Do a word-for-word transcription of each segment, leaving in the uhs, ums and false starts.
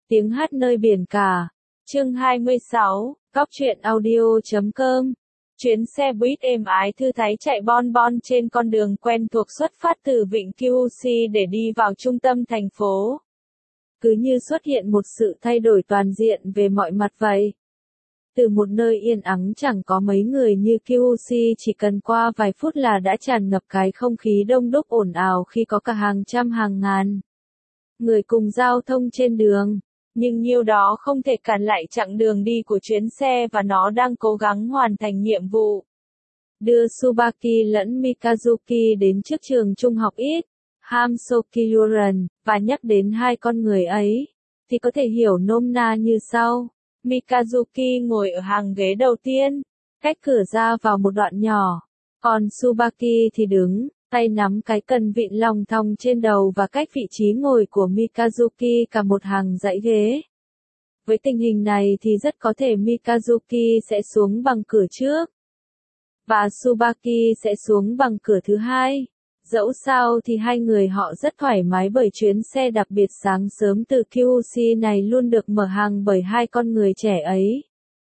Tiếng hát nơi biển cả. Chương hai mươi sáu, Cóc truyện audio chấm com. Chuyến xe buýt êm ái thư thái chạy bon bon trên con đường quen thuộc xuất phát từ Vịnh quy u xê để đi vào trung tâm thành phố. Cứ như xuất hiện một sự thay đổi toàn diện về mọi mặt vậy. Từ một nơi yên ắng chẳng có mấy người như quy u xê chỉ cần qua vài phút là đã tràn ngập cái không khí đông đúc ồn ào khi có cả hàng trăm hàng ngàn người cùng giao thông trên đường. Nhưng nhiêu đó không thể cản lại chặng đường đi của chuyến xe và nó đang cố gắng hoàn thành nhiệm vụ. Đưa Tsubaki lẫn Mikazuki đến trước trường trung học ít, Hamsokyuren, và nhắc đến hai con người ấy, thì có thể hiểu nôm na như sau. Mikazuki ngồi ở hàng ghế đầu tiên, cách cửa ra vào một đoạn nhỏ, còn Tsubaki thì đứng, tay nắm cái cần vịn lòng thòng trên đầu và cách vị trí ngồi của Mikazuki cả một hàng dãy ghế. Với tình hình này thì rất có thể Mikazuki sẽ xuống bằng cửa trước, và Tsubaki sẽ xuống bằng cửa thứ hai. Dẫu sao thì hai người họ rất thoải mái bởi chuyến xe đặc biệt sáng sớm từ quy u xê này luôn được mở hàng bởi hai con người trẻ ấy.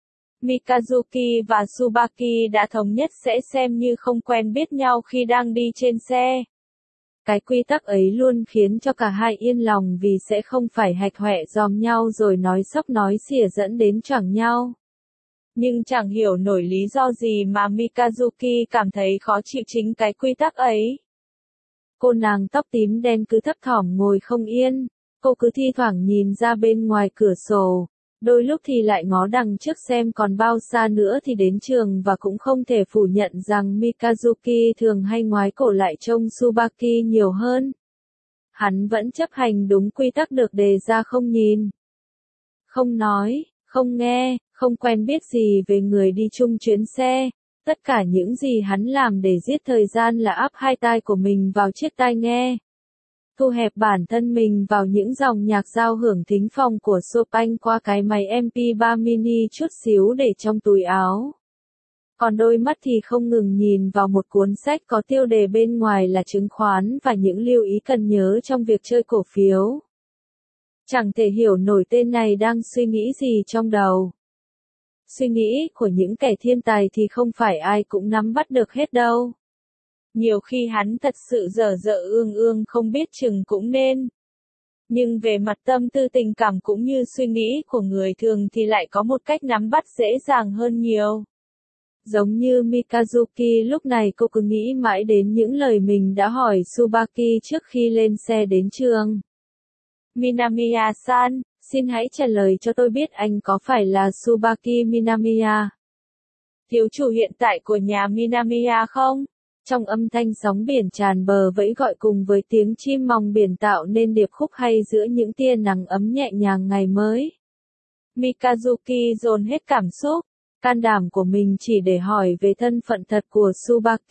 Mikazuki và Tsubaki đã thống nhất sẽ xem như không quen biết nhau khi đang đi trên xe. Cái quy tắc ấy luôn khiến cho cả hai yên lòng vì sẽ không phải hạch hoẹ dòm nhau rồi nói xóc nói xỉa dẫn đến choảng nhau. Nhưng chẳng hiểu nổi lý do gì mà Mikazuki cảm thấy khó chịu chính cái quy tắc ấy. Cô nàng tóc tím đen cứ thấp thỏm ngồi không yên, cô cứ thi thoảng nhìn ra bên ngoài cửa sổ, đôi lúc thì lại ngó đằng trước xem còn bao xa nữa thì đến trường, và cũng không thể phủ nhận rằng Mikazuki thường hay ngoái cổ lại trông Tsubaki nhiều hơn. Hắn vẫn chấp hành đúng quy tắc được đề ra, không nhìn, không nói, không nghe, không quen biết gì về người đi chung chuyến xe. Tất cả những gì hắn làm để giết thời gian là áp hai tai của mình vào chiếc tai nghe, thu hẹp bản thân mình vào những dòng nhạc giao hưởng thính phòng của Chopin qua cái máy em pê ba mini chút xíu để trong túi áo. Còn đôi mắt thì không ngừng nhìn vào một cuốn sách có tiêu đề bên ngoài là chứng khoán và những lưu ý cần nhớ trong việc chơi cổ phiếu. Chẳng thể hiểu nổi tên này đang suy nghĩ gì trong đầu. Suy nghĩ của những kẻ thiên tài thì không phải ai cũng nắm bắt được hết đâu. Nhiều khi hắn thật sự dở dở ương ương không biết chừng cũng nên. Nhưng về mặt tâm tư tình cảm cũng như suy nghĩ của người thường thì lại có một cách nắm bắt dễ dàng hơn nhiều. Giống như Mikazuki lúc này, cô cứ nghĩ mãi đến những lời mình đã hỏi Tsubaki trước khi lên xe đến trường. Minamiya-san, xin hãy trả lời cho tôi biết anh có phải là Tsubaki Minamiya, thiếu chủ hiện tại của nhà Minamiya không? Trong âm thanh sóng biển tràn bờ vẫy gọi cùng với tiếng chim mòng biển tạo nên điệp khúc hay giữa những tia nắng ấm nhẹ nhàng ngày mới. Mikazuki dồn hết cảm xúc, can đảm của mình chỉ để hỏi về thân phận thật của Tsubaki.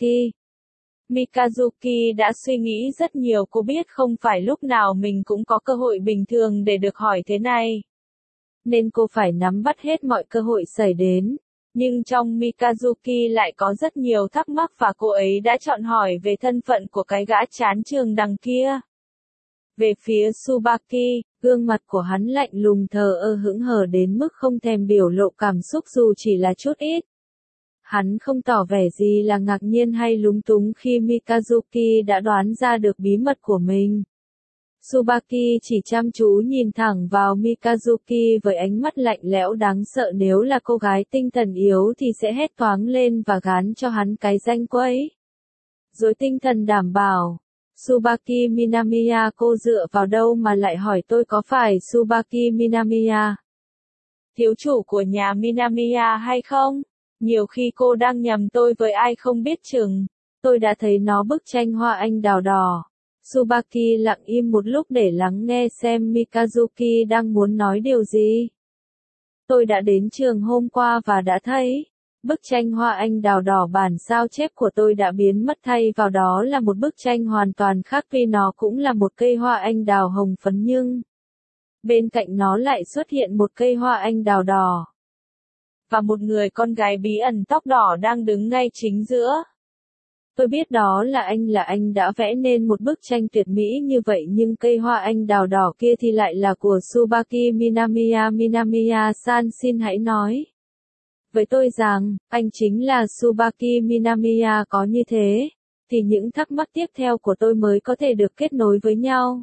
Mikazuki đã suy nghĩ rất nhiều, cô biết không phải lúc nào mình cũng có cơ hội bình thường để được hỏi thế này. Nên cô phải nắm bắt hết mọi cơ hội xảy đến. Nhưng trong Mikazuki lại có rất nhiều thắc mắc và cô ấy đã chọn hỏi về thân phận của cái gã chán trường đằng kia. Về phía Tsubaki, gương mặt của hắn lạnh lùng thờ ơ hững hờ đến mức không thèm biểu lộ cảm xúc dù chỉ là chút ít. Hắn không tỏ vẻ gì là ngạc nhiên hay lúng túng khi Mikazuki đã đoán ra được bí mật của mình. Tsubaki chỉ chăm chú nhìn thẳng vào Mikazuki với ánh mắt lạnh lẽo đáng sợ, nếu là cô gái tinh thần yếu thì sẽ hét toáng lên và gán cho hắn cái danh quấy rối tinh thần đảm bảo. Tsubaki Minamiya, cô dựa vào đâu mà lại hỏi tôi có phải Tsubaki Minamiya, thiếu chủ của nhà Minamiya hay không? Nhiều khi cô đang nhầm tôi với ai không biết chừng. Tôi đã thấy nó bức tranh hoa anh đào đỏ. Tsubaki lặng im một lúc để lắng nghe xem Mikazuki đang muốn nói điều gì. Tôi đã đến trường hôm qua và đã thấy bức tranh hoa anh đào đỏ bản sao chép của tôi đã biến mất, thay vào đó là một bức tranh hoàn toàn khác, vì nó cũng là một cây hoa anh đào hồng phấn nhưng bên cạnh nó lại xuất hiện một cây hoa anh đào đỏ. Và một người con gái bí ẩn tóc đỏ đang đứng ngay chính giữa. Tôi biết đó là anh là anh đã vẽ nên một bức tranh tuyệt mỹ như vậy nhưng cây hoa anh đào đỏ kia thì lại là của Tsubaki Minamiya. Minamiya-san xin hãy nói với tôi rằng, anh chính là Tsubaki Minamiya có như thế, thì những thắc mắc tiếp theo của tôi mới có thể được kết nối với nhau.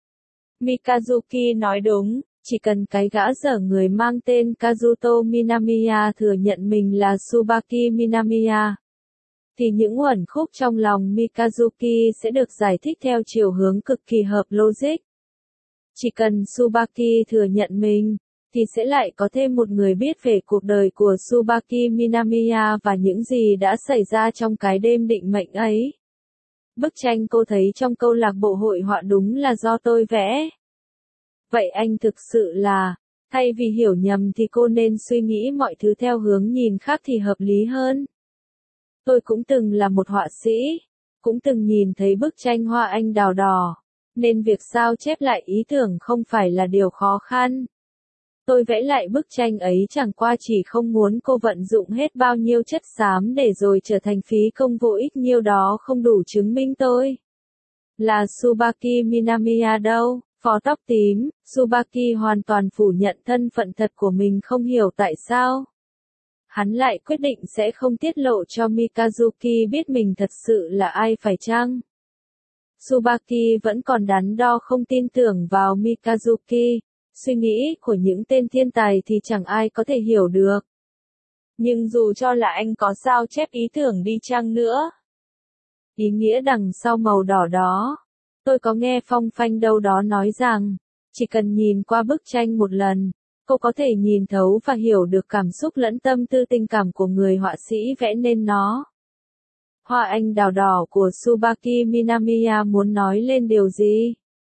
Mikazuki nói đúng, chỉ cần cái gã dở người mang tên Kazuto Minamiya thừa nhận mình là Tsubaki Minamiya, thì những uẩn khúc trong lòng Mikazuki sẽ được giải thích theo chiều hướng cực kỳ hợp logic. Chỉ cần Tsubaki thừa nhận mình, thì sẽ lại có thêm một người biết về cuộc đời của Tsubaki Minamiya và những gì đã xảy ra trong cái đêm định mệnh ấy. Bức tranh cô thấy trong câu lạc bộ hội họa đúng là do tôi vẽ. Vậy anh thực sự là, thay vì hiểu nhầm thì cô nên suy nghĩ mọi thứ theo hướng nhìn khác thì hợp lý hơn. Tôi cũng từng là một họa sĩ, cũng từng nhìn thấy bức tranh hoa anh đào đỏ, nên việc sao chép lại ý tưởng không phải là điều khó khăn. Tôi vẽ lại bức tranh ấy chẳng qua chỉ không muốn cô vận dụng hết bao nhiêu chất xám để rồi trở thành phí công vô ích, nhiêu đó không đủ chứng minh tôi là Tsubaki Minamiya đâu. Phó tóc tím, Tsubaki hoàn toàn phủ nhận thân phận thật của mình, không hiểu tại sao hắn lại quyết định sẽ không tiết lộ cho Mikazuki biết mình thật sự là ai phải chăng? Tsubaki vẫn còn đắn đo không tin tưởng vào Mikazuki, suy nghĩ của những tên thiên tài thì chẳng ai có thể hiểu được. Nhưng dù cho là anh có sao chép ý tưởng đi chăng nữa, ý nghĩa đằng sau màu đỏ đó, tôi có nghe phong phanh đâu đó nói rằng, chỉ cần nhìn qua bức tranh một lần, cô có thể nhìn thấu và hiểu được cảm xúc lẫn tâm tư tình cảm của người họa sĩ vẽ nên nó. Hoa anh đào đỏ của Tsubaki Minamiya muốn nói lên điều gì?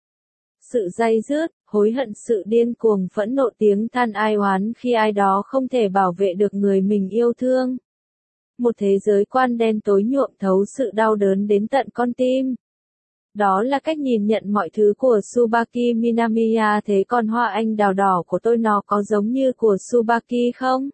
Sự day dứt, hối hận, sự điên cuồng, phẫn nộ, tiếng than ai oán khi ai đó không thể bảo vệ được người mình yêu thương. Một thế giới quan đen tối nhuộm thấu sự đau đớn đến tận con tim. Đó là cách nhìn nhận mọi thứ của Tsubaki Minamiya. Thế còn hoa anh đào đỏ của tôi nó có giống như của Tsubaki không?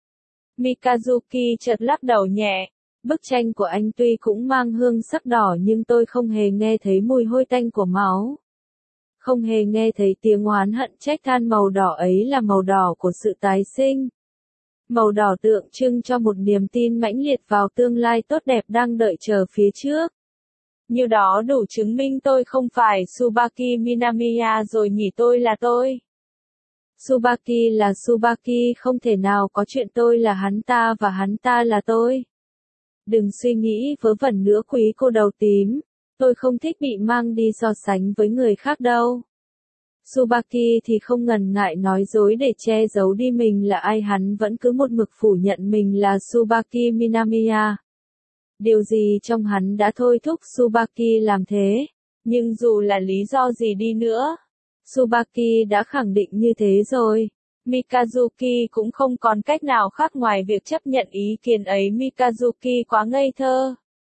Mikazuki chợt lắc đầu nhẹ. Bức tranh của anh tuy cũng mang hương sắc đỏ nhưng tôi không hề nghe thấy mùi hôi tanh của máu. Không hề nghe thấy tiếng oán hận trách than, màu đỏ ấy là màu đỏ của sự tái sinh. Màu đỏ tượng trưng cho một niềm tin mãnh liệt vào tương lai tốt đẹp đang đợi chờ phía trước. Như đó đủ chứng minh tôi không phải Tsubaki Minamiya rồi nhỉ, tôi là tôi. Tsubaki là Tsubaki, không thể nào có chuyện tôi là hắn ta và hắn ta là tôi. Đừng suy nghĩ vớ vẩn nữa quý cô đầu tím, tôi không thích bị mang đi so sánh với người khác đâu. Tsubaki thì không ngần ngại nói dối để che giấu đi mình là ai, hắn vẫn cứ một mực phủ nhận mình là Tsubaki Minamiya. Điều gì trong hắn đã thôi thúc Tsubaki làm thế, nhưng dù là lý do gì đi nữa, Tsubaki đã khẳng định như thế rồi. Mikazuki cũng không còn cách nào khác ngoài việc chấp nhận ý kiến ấy. Mikazuki quá ngây thơ.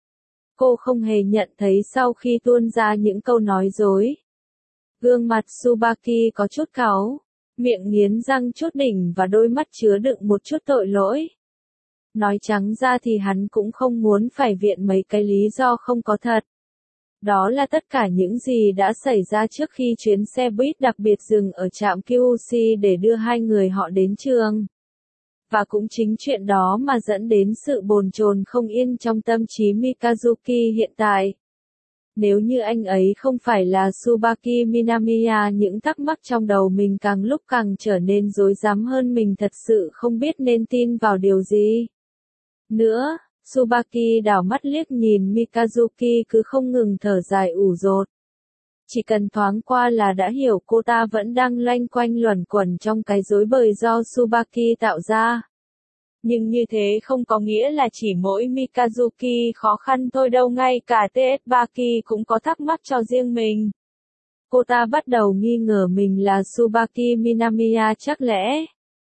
Cô không hề nhận thấy sau khi tuôn ra những câu nói dối, gương mặt Tsubaki có chút cáu, miệng nghiến răng chốt đỉnh và đôi mắt chứa đựng một chút tội lỗi. Nói trắng ra thì hắn cũng không muốn phải viện mấy cái lý do không có thật. Đó là tất cả những gì đã xảy ra trước khi chuyến xe buýt đặc biệt dừng ở trạm Kyushu để đưa hai người họ đến trường. Và cũng chính chuyện đó mà dẫn đến sự bồn chồn không yên trong tâm trí Mikazuki hiện tại. Nếu như anh ấy không phải là Tsubaki Minamiya, những thắc mắc trong đầu mình càng lúc càng trở nên rối rắm hơn, mình thật sự không biết nên tin vào điều gì nữa. Tsubaki đảo mắt liếc nhìn Mikazuki cứ không ngừng thở dài ủ rột. Chỉ cần thoáng qua là đã hiểu cô ta vẫn đang loanh quanh luẩn quẩn trong cái rối bời do Tsubaki tạo ra. Nhưng như thế không có nghĩa là chỉ mỗi Mikazuki khó khăn thôi đâu, ngay cả Tsubaki cũng có thắc mắc cho riêng mình. Cô ta bắt đầu nghi ngờ mình là Tsubaki Minamiya, chắc lẽ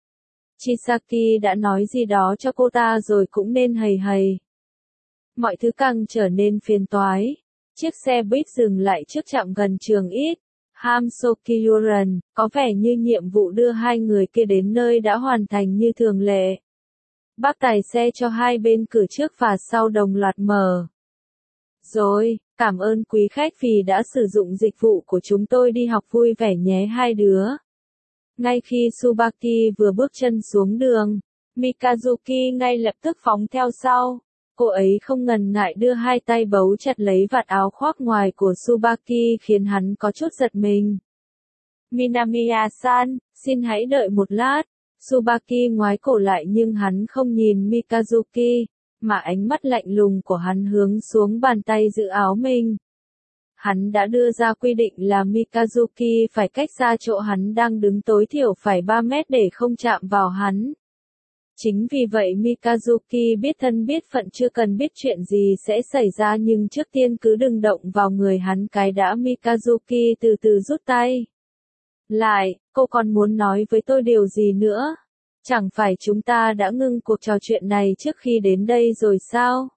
Chisaki đã nói gì đó cho cô ta rồi cũng nên hầy hầy. Mọi thứ càng trở nên phiền toái. Chiếc xe buýt dừng lại trước trạm gần trường ít Hamsokyuren, có vẻ như nhiệm vụ đưa hai người kia đến nơi đã hoàn thành như thường lệ. Bác tài xe cho hai bên cửa trước và sau đồng loạt mở Rồi, cảm ơn quý khách vì đã sử dụng dịch vụ của chúng tôi, đi học vui vẻ nhé hai đứa. Ngay khi Tsubaki vừa bước chân xuống đường, Mikazuki ngay lập tức phóng theo sau. Cô ấy không ngần ngại đưa hai tay bấu chặt lấy vạt áo khoác ngoài của Tsubaki khiến hắn có chút giật mình. Minamiya-san, xin hãy đợi một lát. Tsubaki ngoái cổ lại nhưng hắn không nhìn Mikazuki, mà ánh mắt lạnh lùng của hắn hướng xuống bàn tay giữ áo mình. Hắn đã đưa ra quy định là Mikazuki phải cách xa chỗ hắn đang đứng tối thiểu phải ba mét để không chạm vào hắn. Chính vì vậy Mikazuki biết thân biết phận, chưa cần biết chuyện gì sẽ xảy ra, nhưng trước tiên cứ đừng động vào người hắn cái đã. Mikazuki từ từ rút tay lại. Cô còn muốn nói với tôi điều gì nữa? Chẳng phải chúng ta đã ngưng cuộc trò chuyện này trước khi đến đây rồi sao?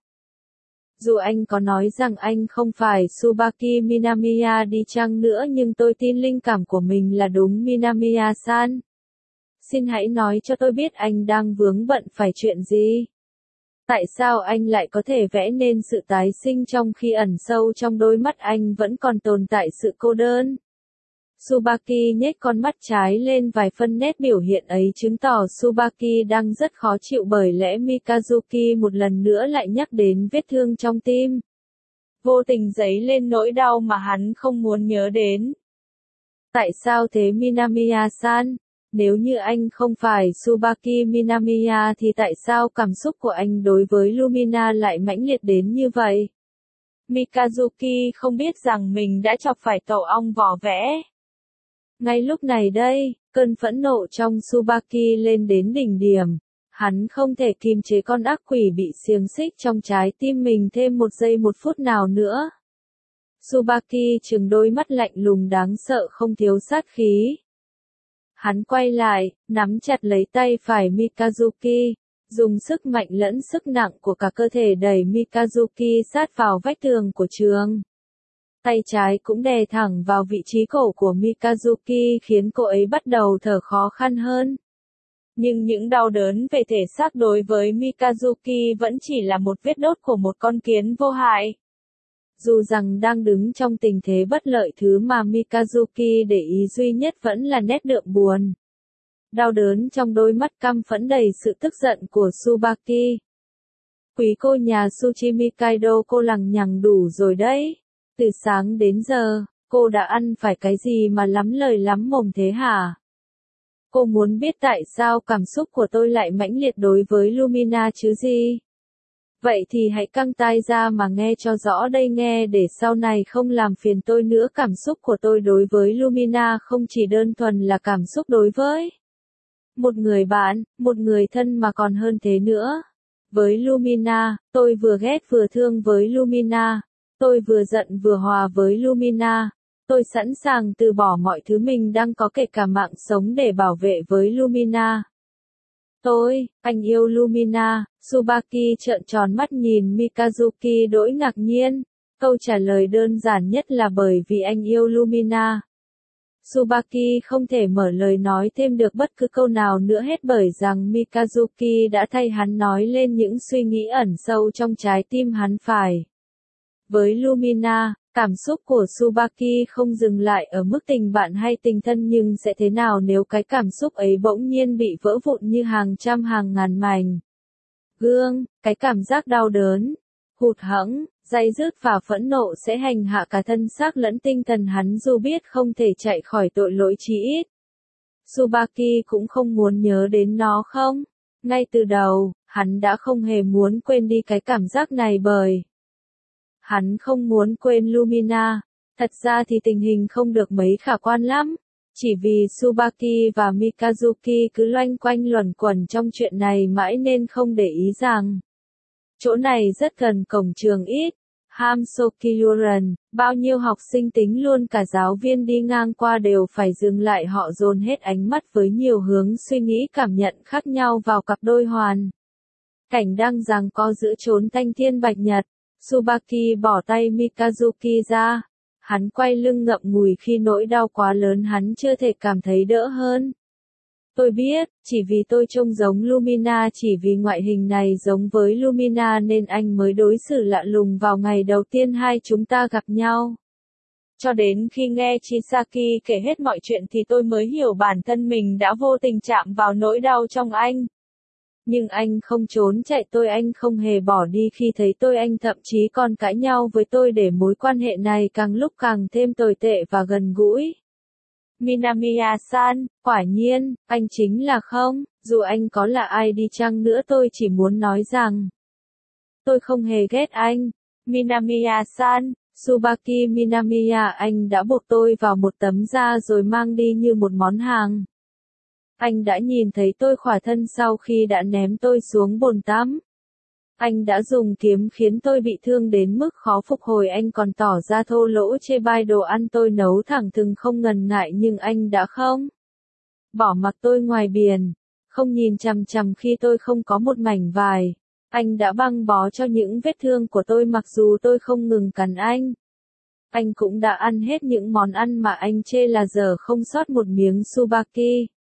Dù anh có nói rằng anh không phải Tsubaki Minamiya đi chăng nữa, nhưng tôi tin linh cảm của mình là đúng. Minamiya-san, xin hãy nói cho tôi biết anh đang vướng bận phải chuyện gì? Tại sao anh lại có thể vẽ nên sự tái sinh trong khi ẩn sâu trong đôi mắt anh vẫn còn tồn tại sự cô đơn? Tsubaki nhếch con mắt trái lên vài phân, nét biểu hiện ấy chứng tỏ Tsubaki đang rất khó chịu, bởi lẽ Mikazuki một lần nữa lại nhắc đến vết thương trong tim. Vô tình dấy lên nỗi đau mà hắn không muốn nhớ đến. Tại sao thế Minamiya-san? Nếu như anh không phải Tsubaki Minamiya thì tại sao cảm xúc của anh đối với Lumina lại mãnh liệt đến như vậy? Mikazuki không biết rằng mình đã chọc phải tổ ong vỏ vẽ. Ngay lúc này đây, cơn phẫn nộ trong Tsubaki lên đến đỉnh điểm. Hắn không thể kiềm chế con ác quỷ bị xiềng xích trong trái tim mình thêm một giây một phút nào nữa. Tsubaki trừng đôi mắt lạnh lùng đáng sợ không thiếu sát khí. Hắn quay lại, nắm chặt lấy tay phải Mikazuki, dùng sức mạnh lẫn sức nặng của cả cơ thể đẩy Mikazuki sát vào vách tường của trường. Tay trái cũng đè thẳng vào vị trí cổ của Mikazuki khiến cô ấy bắt đầu thở khó khăn hơn. Nhưng những đau đớn về thể xác đối với Mikazuki vẫn chỉ là một vết đốt của một con kiến vô hại. Dù rằng đang đứng trong tình thế bất lợi, thứ mà Mikazuki để ý duy nhất vẫn là nét đượm buồn. Đau đớn trong đôi mắt căm phẫn đầy sự tức giận của Tsubaki. Quý cô nhà Tsuchimi Kaido, cô lằng nhằng đủ rồi đấy. Từ sáng đến giờ, cô đã ăn phải cái gì mà lắm lời lắm mồm thế hả? Cô muốn biết tại sao cảm xúc của tôi lại mãnh liệt đối với Lumina chứ gì? Vậy thì hãy căng tai ra mà nghe cho rõ đây nghe, để sau này không làm phiền tôi nữa. Cảm xúc của tôi đối với Lumina không chỉ đơn thuần là cảm xúc đối với một người bạn, một người thân mà còn hơn thế nữa. Với Lumina, tôi vừa ghét vừa thương với Lumina. Tôi vừa giận vừa hòa với Lumina. Tôi sẵn sàng từ bỏ mọi thứ mình đang có, kể cả mạng sống, để bảo vệ với Lumina. Tôi, anh yêu Lumina. Tsubaki trợn tròn mắt nhìn Mikazuki đỗi ngạc nhiên. Câu trả lời đơn giản nhất là bởi vì anh yêu Lumina. Tsubaki không thể mở lời nói thêm được bất cứ câu nào nữa hết, bởi rằng Mikazuki đã thay hắn nói lên những suy nghĩ ẩn sâu trong trái tim hắn phải. Với Lumina, cảm xúc của Tsubaki không dừng lại ở mức tình bạn hay tình thân, nhưng sẽ thế nào nếu cái cảm xúc ấy bỗng nhiên bị vỡ vụn như hàng trăm hàng ngàn mảnh gương? Cái cảm giác đau đớn, hụt hẫng, day dứt và phẫn nộ sẽ hành hạ cả thân xác lẫn tinh thần hắn, dù biết không thể chạy khỏi tội lỗi, chí ít Tsubaki cũng không muốn nhớ đến nó không? Ngay từ đầu, hắn đã không hề muốn quên đi cái cảm giác này, bởi hắn không muốn quên Lumina. Thật ra thì tình hình không được mấy khả quan lắm. Chỉ vì Tsubaki và Mikazuki cứ loanh quanh luẩn quẩn trong chuyện này mãi nên không để ý rằng chỗ này rất gần cổng trường ít. Hamsokyuren, bao nhiêu học sinh tính luôn cả giáo viên đi ngang qua đều phải dừng lại, họ dồn hết ánh mắt với nhiều hướng suy nghĩ cảm nhận khác nhau vào cặp đôi hoàn cảnh đang giằng co giữa chốn thanh thiên bạch nhật. Tsubaki bỏ tay Mikazuki ra. Hắn quay lưng ngậm ngùi khi nỗi đau quá lớn hắn chưa thể cảm thấy đỡ hơn. Tôi biết, chỉ vì tôi trông giống Lumina, chỉ vì ngoại hình này giống với Lumina nên anh mới đối xử lạ lùng vào ngày đầu tiên hai chúng ta gặp nhau. Cho đến khi nghe Chisaki kể hết mọi chuyện thì tôi mới hiểu bản thân mình đã vô tình chạm vào nỗi đau trong anh. Nhưng anh không trốn chạy tôi, anh không hề bỏ đi khi thấy tôi, anh thậm chí còn cãi nhau với tôi để mối quan hệ này càng lúc càng thêm tồi tệ và gần gũi. Minamiya-san, quả nhiên, anh chính là không, dù anh có là ai đi chăng nữa tôi chỉ muốn nói rằng tôi không hề ghét anh. Minamiya-san, Tsubaki Minamiya, anh đã buộc tôi vào một tấm da rồi mang đi như một món hàng. Anh đã nhìn thấy tôi khỏa thân sau khi đã ném tôi xuống bồn tắm. Anh đã dùng kiếm khiến tôi bị thương đến mức khó phục hồi, anh còn tỏ ra thô lỗ chê bai đồ ăn tôi nấu thẳng thừng không ngần ngại, nhưng anh đã không bỏ mặc tôi ngoài biển, không nhìn chằm chằm khi tôi không có một mảnh vải. Anh đã băng bó cho những vết thương của tôi mặc dù tôi không ngừng cắn anh. Anh cũng đã ăn hết những món ăn mà anh chê là dở không sót một miếng. Tsubaki.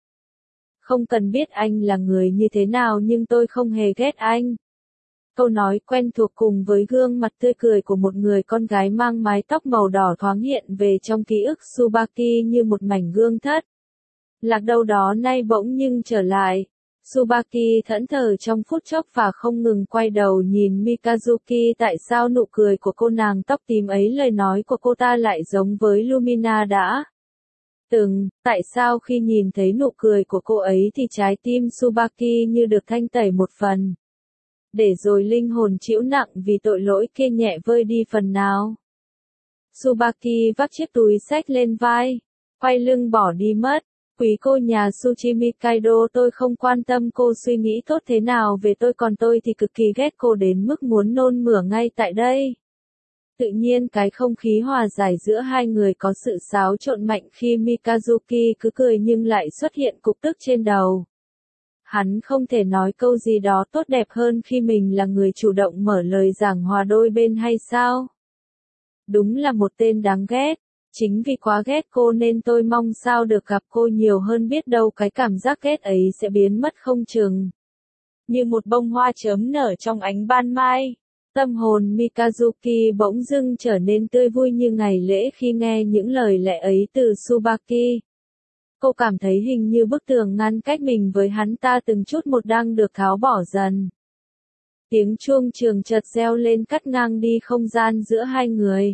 Không cần biết anh là người như thế nào nhưng tôi không hề ghét anh. Câu nói quen thuộc cùng với gương mặt tươi cười của một người con gái mang mái tóc màu đỏ thoáng hiện về trong ký ức Tsubaki như một mảnh gương thất lạc đâu đó nay bỗng nhưng trở lại. Tsubaki thẫn thờ trong phút chốc và không ngừng quay đầu nhìn Mikazuki. Tại sao nụ cười của cô nàng tóc tím ấy, lời nói của cô ta lại giống với Lumina đã từng, tại sao khi nhìn thấy nụ cười của cô ấy thì trái tim Tsubaki như được thanh tẩy một phần, để rồi linh hồn chịu nặng vì tội lỗi kia nhẹ vơi đi phần nào. Tsubaki vác chiếc túi xách lên vai, quay lưng bỏ đi mất. Quý cô nhà Tsuchimi Kaido, tôi không quan tâm cô suy nghĩ tốt thế nào về tôi, còn tôi thì cực kỳ ghét cô đến mức muốn nôn mửa ngay tại đây. Tự nhiên cái không khí hòa giải giữa hai người có sự xáo trộn mạnh khi Mikazuki cứ cười nhưng lại xuất hiện cục tức trên đầu. Hắn không thể nói câu gì đó tốt đẹp hơn khi mình là người chủ động mở lời giảng hòa đôi bên hay sao? Đúng là một tên đáng ghét. Chính vì quá ghét cô nên tôi mong sao được gặp cô nhiều hơn, biết đâu cái cảm giác ghét ấy sẽ biến mất không chừng. Như một bông hoa chớm nở trong ánh ban mai, tâm hồn Mikazuki bỗng dưng trở nên tươi vui như ngày lễ khi nghe những lời lẽ ấy từ Tsubaki. Cô cảm thấy hình như bức tường ngăn cách mình với hắn ta từng chút một đang được tháo bỏ dần. Tiếng chuông trường chợt reo lên cắt ngang đi không gian giữa hai người.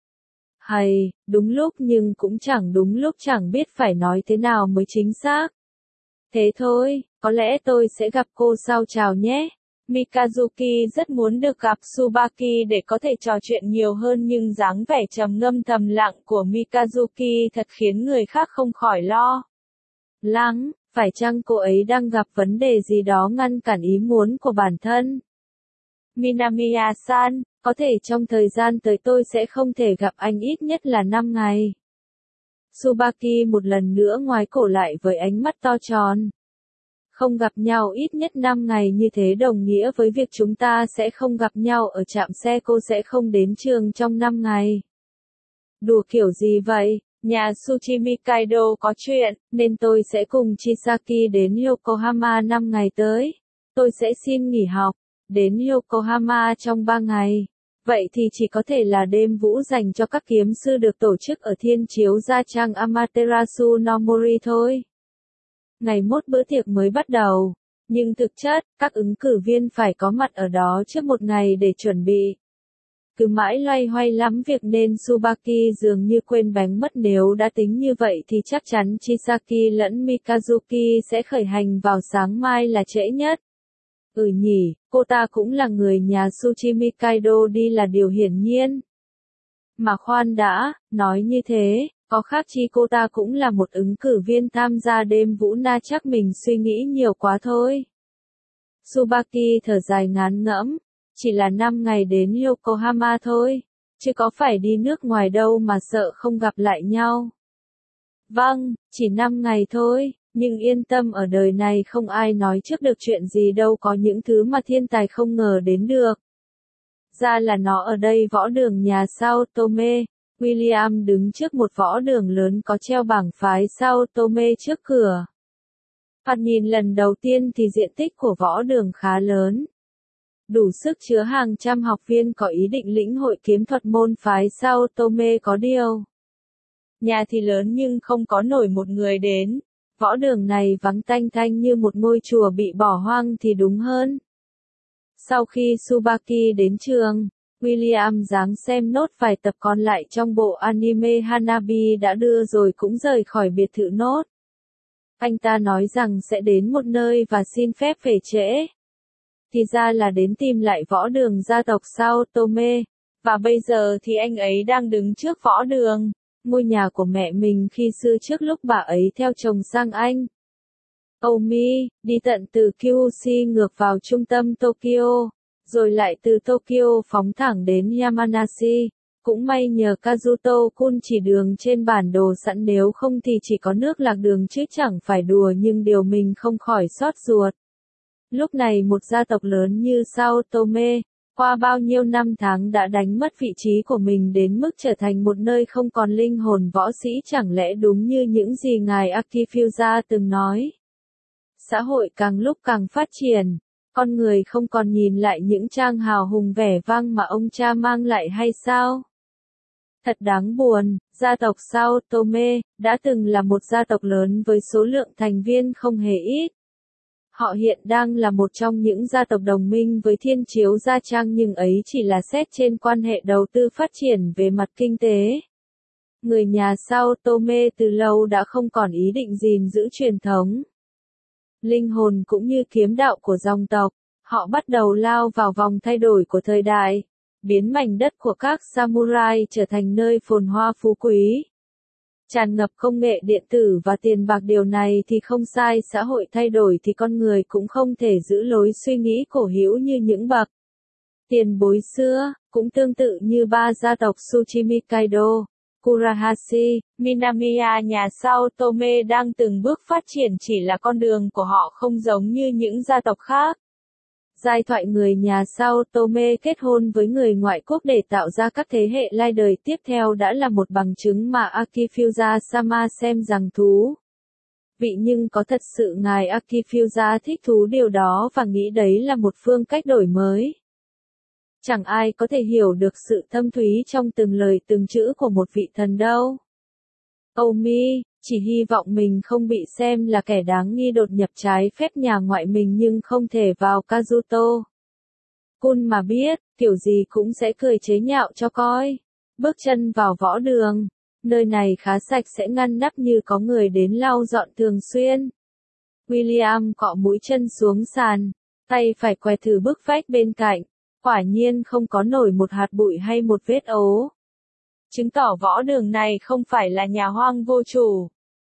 Hay, đúng lúc nhưng cũng chẳng đúng lúc, chẳng biết phải nói thế nào mới chính xác. Thế thôi, có lẽ tôi sẽ gặp cô sau, chào nhé. Mikazuki rất muốn được gặp Tsubaki để có thể trò chuyện nhiều hơn, nhưng dáng vẻ trầm ngâm thầm lặng của Mikazuki thật khiến người khác không khỏi lo lắng, phải chăng cô ấy đang gặp vấn đề gì đó ngăn cản ý muốn của bản thân. Minamiya-san, có thể trong thời gian tới tôi sẽ không thể gặp anh ít nhất là năm ngày. Tsubaki một lần nữa ngoái cổ lại với ánh mắt to tròn. Không gặp nhau ít nhất năm ngày như thế đồng nghĩa với việc chúng ta sẽ không gặp nhau ở trạm xe, cô sẽ không đến trường trong năm ngày. Đùa kiểu gì vậy? Nhà Tsuchimi Kaido có chuyện, nên tôi sẽ cùng Chisaki đến Yokohama năm ngày tới. Tôi sẽ xin nghỉ học, đến Yokohama trong ba ngày. Vậy thì chỉ có thể là đêm vũ dành cho các kiếm sư được tổ chức ở thiên chiếu gia trang Amaterasu no Mori thôi. Ngày mốt bữa tiệc mới bắt đầu, nhưng thực chất, các ứng cử viên phải có mặt ở đó trước một ngày để chuẩn bị. Cứ mãi loay hoay lắm việc nên Tsubaki dường như quên bánh mất, nếu đã tính như vậy thì chắc chắn Chisaki lẫn Mikazuki sẽ khởi hành vào sáng mai là trễ nhất. Ừ nhỉ, cô ta cũng là người nhà Tsuchimi Kaido đi là điều hiển nhiên. Mà khoan đã, nói như thế, có khác chi cô ta cũng là một ứng cử viên tham gia đêm vũ na, chắc mình suy nghĩ nhiều quá thôi. Tsubaki thở dài ngán ngẫm, chỉ là năm ngày đến Yokohama thôi, chứ có phải đi nước ngoài đâu mà sợ không gặp lại nhau. Vâng, chỉ năm ngày thôi. Nhưng yên tâm, ở đời này không ai nói trước được chuyện gì đâu, có những thứ mà thiên tài không ngờ đến được. Ra là nó ở đây, võ đường nhà Sao Tome. William đứng trước một võ đường lớn có treo bảng phái Sao Tome trước cửa. Thoạt nhìn lần đầu tiên thì diện tích của võ đường khá lớn. Đủ sức chứa hàng trăm học viên có ý định lĩnh hội kiếm thuật môn phái Sao Tome có điều. Nhà thì lớn nhưng không có nổi một người đến. Võ đường này vắng tanh tanh như một ngôi chùa bị bỏ hoang thì đúng hơn. Sau khi Tsubaki đến trường, William giáng xem nốt vài tập còn lại trong bộ anime Hanabi đã đưa rồi cũng rời khỏi biệt thự nốt. Anh ta nói rằng sẽ đến một nơi và xin phép về trễ. Thì ra là đến tìm lại võ đường gia tộc Sao Tome, và bây giờ thì anh ấy đang đứng trước võ đường, ngôi nhà của mẹ mình khi xưa trước lúc bà ấy theo chồng sang Anh. Omi, đi tận từ Kyushu ngược vào trung tâm Tokyo, rồi lại từ Tokyo phóng thẳng đến Yamanashi. Cũng may nhờ Kazuto-kun chỉ đường trên bản đồ sẵn, nếu không thì chỉ có nước lạc đường chứ chẳng phải đùa, nhưng điều mình không khỏi xót ruột. Lúc này một gia tộc lớn như Sao Tome, qua bao nhiêu năm tháng đã đánh mất vị trí của mình đến mức trở thành một nơi không còn linh hồn võ sĩ, chẳng lẽ đúng như những gì ngài Akifusa từng nói. Xã hội càng lúc càng phát triển, con người không còn nhìn lại những trang hào hùng vẻ vang mà ông cha mang lại hay sao? Thật đáng buồn, gia tộc Sao Tome đã từng là một gia tộc lớn với số lượng thành viên không hề ít. Họ hiện đang là một trong những gia tộc đồng minh với Thiên Chiếu Gia Trang, nhưng ấy chỉ là xét trên quan hệ đầu tư phát triển về mặt kinh tế. Người nhà Sao Tome từ lâu đã không còn ý định gìn giữ truyền thống linh hồn cũng như kiếm đạo của dòng tộc. Họ bắt đầu lao vào vòng thay đổi của thời đại, biến mảnh đất của các samurai trở thành nơi phồn hoa phú quý, tràn ngập công nghệ điện tử và tiền bạc. Điều này thì không sai, xã hội thay đổi thì con người cũng không thể giữ lối suy nghĩ cổ hữu như những bậc tiền bối xưa. Cũng tương tự như ba gia tộc Tsuchimi Kaido, Kurahashi, Minamiya, nhà Sao Tome đang từng bước phát triển, chỉ là con đường của họ không giống như những gia tộc khác. Giai thoại người nhà Sao Tome kết hôn với người ngoại quốc để tạo ra các thế hệ lai đời tiếp theo đã là một bằng chứng mà Akifusa-sama xem rằng thú vị, nhưng có thật sự ngài Akifusa thích thú điều đó và nghĩ đấy là một phương cách đổi mới? Chẳng ai có thể hiểu được sự thâm thúy trong từng lời từng chữ của một vị thần đâu. Omi chỉ hy vọng mình không bị xem là kẻ đáng nghi đột nhập trái phép nhà ngoại mình, nhưng không thể vào Kazuto Kun mà biết, kiểu gì cũng sẽ cười chế nhạo cho coi. Bước chân vào võ đường, nơi này khá sạch sẽ ngăn nắp như có người đến lau dọn thường xuyên. William cọ mũi chân xuống sàn, tay phải què thử bức vách bên cạnh, quả nhiên không có nổi một hạt bụi hay một vết ố. Chứng tỏ võ đường này không phải là nhà hoang vô chủ.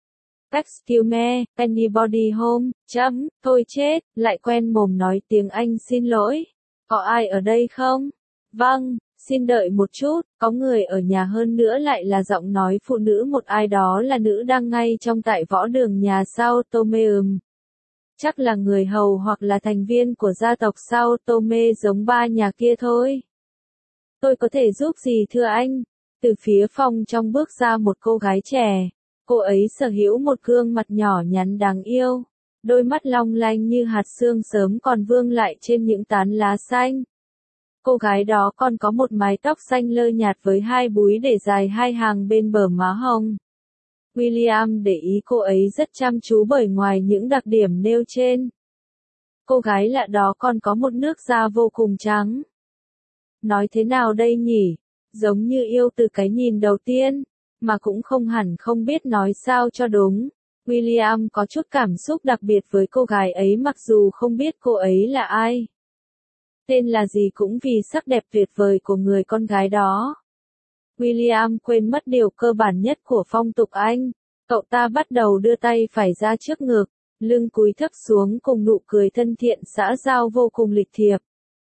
Excuse me, anybody home, chấm, thôi chết, lại quen mồm nói tiếng Anh xin lỗi. Có ai ở đây không? Vâng, xin đợi một chút, có người ở nhà, hơn nữa lại là giọng nói phụ nữ, một ai đó là nữ đang ngay trong tại võ đường nhà Sao Tome. Ừm. Chắc là người hầu hoặc là thành viên của gia tộc Sao Tome giống ba nhà kia thôi. Tôi có thể giúp gì thưa anh? Từ phía phòng trong bước ra một cô gái trẻ. Cô ấy sở hữu một gương mặt nhỏ nhắn đáng yêu, đôi mắt long lanh như hạt sương sớm còn vương lại trên những tán lá xanh. Cô gái đó còn có một mái tóc xanh lơ nhạt với hai búi để dài hai hàng bên bờ má hồng. William để ý cô ấy rất chăm chú, bởi ngoài những đặc điểm nêu trên, cô gái lạ đó còn có một nước da vô cùng trắng. Nói thế nào đây nhỉ? Giống như yêu từ cái nhìn đầu tiên, mà cũng không hẳn không biết nói sao cho đúng. William có chút cảm xúc đặc biệt với cô gái ấy mặc dù không biết cô ấy là ai. Tên là gì cũng vì sắc đẹp tuyệt vời của người con gái đó. William quên mất điều cơ bản nhất của phong tục Anh. Cậu ta bắt đầu đưa tay phải ra trước ngực, lưng cúi thấp xuống cùng nụ cười thân thiện xã giao vô cùng lịch thiệp.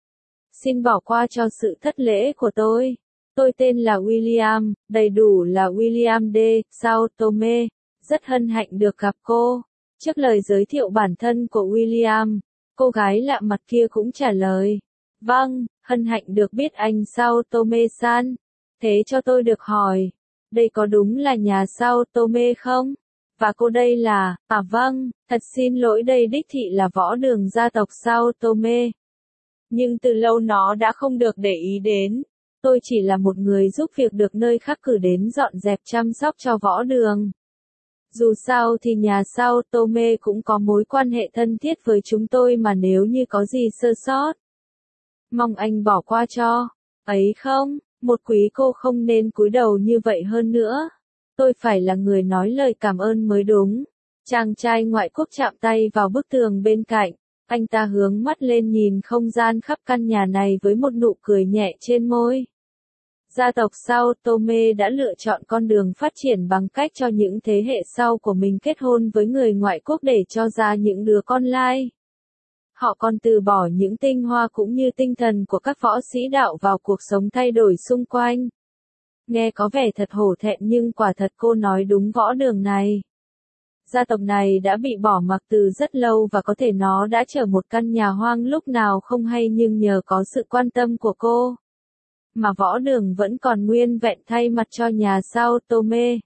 Xin bỏ qua cho sự thất lễ của tôi. Tôi tên là William, đầy đủ là William D. Sao Tome. Rất hân hạnh được gặp cô. Trước lời giới thiệu bản thân của William, cô gái lạ mặt kia cũng trả lời. Vâng, hân hạnh được biết anh Sao Tome-san. Thế cho tôi được hỏi, đây có đúng là nhà Sao Tome không? Và cô đây là, à vâng, thật xin lỗi đây đích thị là võ đường gia tộc Sao Tome. Nhưng từ lâu nó đã không được để ý đến. Tôi chỉ là một người giúp việc được nơi khác cử đến dọn dẹp chăm sóc cho võ đường. Dù sao thì nhà Sao Tome cũng có mối quan hệ thân thiết với chúng tôi mà nếu như có gì sơ sót. Mong anh bỏ qua cho. Ấy không, một quý cô không nên cúi đầu như vậy hơn nữa. Tôi phải là người nói lời cảm ơn mới đúng. Chàng trai ngoại quốc chạm tay vào bức tường bên cạnh. Anh ta hướng mắt lên nhìn không gian khắp căn nhà này với một nụ cười nhẹ trên môi. Gia tộc Sao Tome đã lựa chọn con đường phát triển bằng cách cho những thế hệ sau của mình kết hôn với người ngoại quốc để cho ra những đứa con lai. Họ còn từ bỏ những tinh hoa cũng như tinh thần của các võ sĩ đạo vào cuộc sống thay đổi xung quanh. Nghe có vẻ thật hổ thẹn nhưng quả thật cô nói đúng, võ đường này. Gia tộc này đã bị bỏ mặc từ rất lâu và có thể nó đã trở một căn nhà hoang lúc nào không hay, nhưng nhờ có sự quan tâm của cô mà võ đường vẫn còn nguyên vẹn thay mặt cho nhà Sao Tome.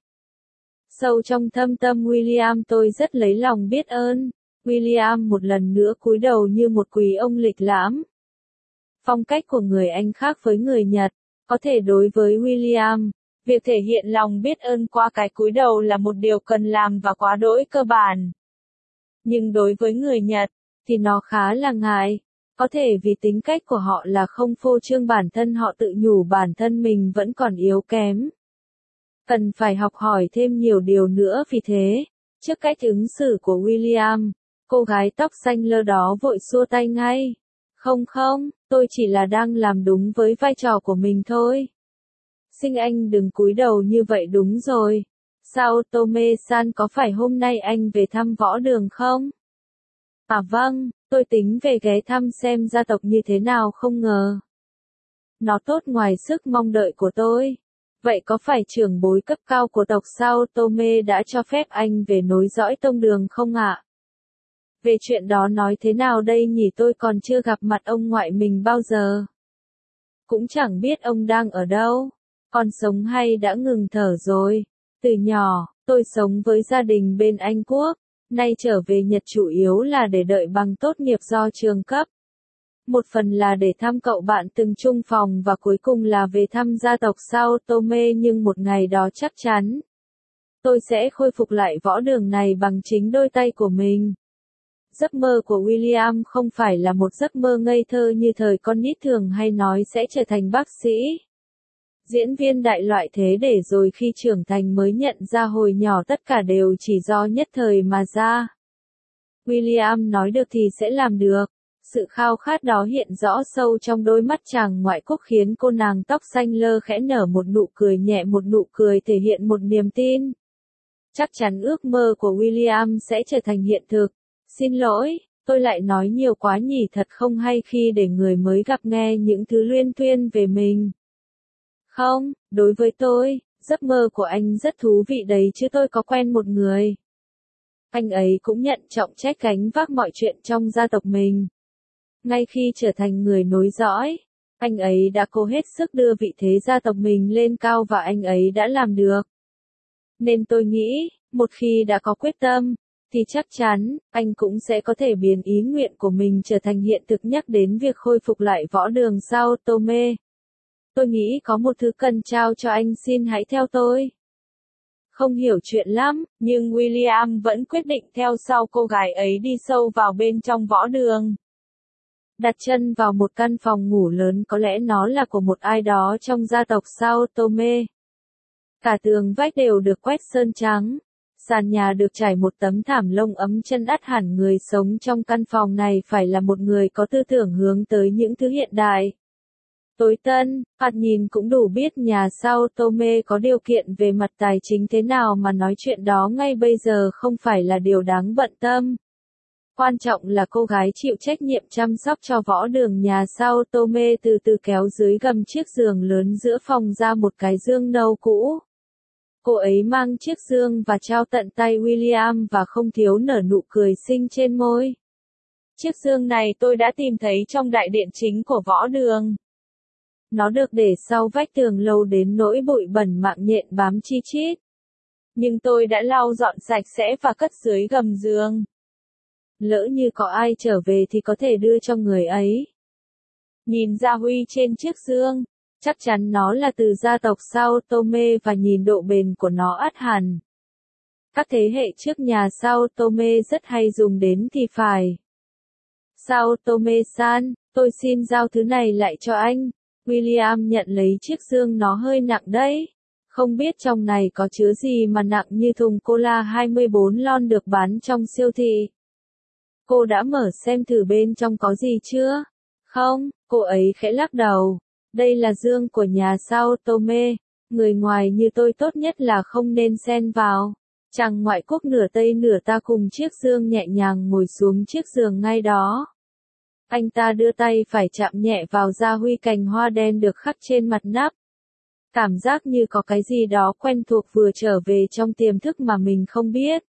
Sâu trong thâm tâm William tôi rất lấy lòng biết ơn. William một lần nữa cúi đầu như một quý ông lịch lãm. Phong cách của người Anh khác với người Nhật. Có thể đối với William, việc thể hiện lòng biết ơn qua cái cúi đầu là một điều cần làm và quá đỗi cơ bản. Nhưng đối với người Nhật, thì nó khá là ngại. Có thể vì tính cách của họ là không phô trương bản thân, họ tự nhủ bản thân mình vẫn còn yếu kém. Cần phải học hỏi thêm nhiều điều nữa, vì thế, trước cách ứng xử của William, cô gái tóc xanh lơ đó vội xua tay ngay. Không không, tôi chỉ là đang làm đúng với vai trò của mình thôi. Xin anh đừng cúi đầu như vậy. Đúng rồi. Sao Tome-san, có phải hôm nay anh về thăm võ đường không? À vâng, tôi tính về ghé thăm xem gia tộc như thế nào, không ngờ nó tốt ngoài sức mong đợi của tôi. Vậy có phải trưởng bối cấp cao của tộc Sao Tome đã cho phép anh về nối dõi tông đường không ạ? Về chuyện đó nói thế nào đây nhỉ, tôi còn chưa gặp mặt ông ngoại mình bao giờ. Cũng chẳng biết ông đang ở đâu, còn sống hay đã ngừng thở rồi. Từ nhỏ, tôi sống với gia đình bên Anh Quốc, nay trở về Nhật chủ yếu là để đợi bằng tốt nghiệp do trường cấp. Một phần là để thăm cậu bạn từng chung phòng và cuối cùng là về thăm gia tộc Sao Tome, nhưng một ngày đó chắc chắn tôi sẽ khôi phục lại võ đường này bằng chính đôi tay của mình. Giấc mơ của William không phải là một giấc mơ ngây thơ như thời con nít thường hay nói sẽ trở thành bác sĩ, diễn viên đại loại thế, để rồi khi trưởng thành mới nhận ra hồi nhỏ tất cả đều chỉ do nhất thời mà ra. William nói được thì sẽ làm được. Sự khao khát đó hiện rõ sâu trong đôi mắt chàng ngoại quốc khiến cô nàng tóc xanh lơ khẽ nở một nụ cười nhẹ, một nụ cười thể hiện một niềm tin. Chắc chắn ước mơ của William sẽ trở thành hiện thực. Xin lỗi, tôi lại nói nhiều quá nhỉ, thật không hay khi để người mới gặp nghe những thứ luyên thuyên về mình. Không, đối với tôi, giấc mơ của anh rất thú vị đấy chứ, tôi có quen một người. Anh ấy cũng nhận trọng trách gánh vác mọi chuyện trong gia tộc mình. Ngay khi trở thành người nối dõi, anh ấy đã cố hết sức đưa vị thế gia tộc mình lên cao và anh ấy đã làm được. Nên tôi nghĩ, một khi đã có quyết tâm, thì chắc chắn, anh cũng sẽ có thể biến ý nguyện của mình trở thành hiện thực. Nhắc đến việc khôi phục lại võ đường Sao Tome, tôi nghĩ có một thứ cần trao cho anh, xin hãy theo tôi. Không hiểu chuyện lắm, nhưng William vẫn quyết định theo sau cô gái ấy đi sâu vào bên trong võ đường. Đặt chân vào một căn phòng ngủ lớn, có lẽ nó là của một ai đó trong gia tộc Sao Tome. Cả tường vách đều được quét sơn trắng. Sàn nhà được trải một tấm thảm lông ấm chân, ắt hẳn người sống trong căn phòng này phải là một người có tư tưởng hướng tới những thứ hiện đại. Tối tân, thoạt nhìn cũng đủ biết nhà Sao Tome có điều kiện về mặt tài chính thế nào, mà nói chuyện đó ngay bây giờ không phải là điều đáng bận tâm. Quan trọng là cô gái chịu trách nhiệm chăm sóc cho võ đường nhà Sao Tome từ từ kéo dưới gầm chiếc giường lớn giữa phòng ra một cái dương nâu cũ. Cô ấy mang chiếc dương và trao tận tay William và không thiếu nở nụ cười xinh trên môi. Chiếc dương này tôi đã tìm thấy trong đại điện chính của võ đường. Nó được để sau vách tường lâu đến nỗi bụi bẩn mạng nhện bám chi chít. nhưng tôi đã lau dọn sạch sẽ và cất dưới gầm giường. Lỡ như có ai trở về thì có thể đưa cho người ấy. Nhìn Gia Huy trên chiếc dương, chắc chắn nó là từ gia tộc Sao Tome và nhìn độ bền của nó ắt hẳn. Các thế hệ trước nhà Sao Tome rất hay dùng đến thì phải. Sao Tome-san, tôi xin giao thứ này lại cho anh. William nhận lấy chiếc dương, nó hơi nặng đấy. Không biết trong này có chứa gì mà nặng như thùng cola hai mươi bốn lon được bán trong siêu thị. Cô đã mở xem thử bên trong có gì chưa? Không, cô ấy khẽ lắc đầu. Đây là dương của nhà Sao Tome. Người ngoài như tôi tốt nhất là không nên xen vào. Chàng ngoại quốc nửa Tây nửa ta cùng chiếc dương nhẹ nhàng ngồi xuống chiếc giường ngay đó. Anh ta đưa tay phải chạm nhẹ vào Gia Huy cành hoa đen được khắc trên mặt nắp. Cảm giác như có cái gì đó quen thuộc vừa trở về trong tiềm thức mà mình không biết.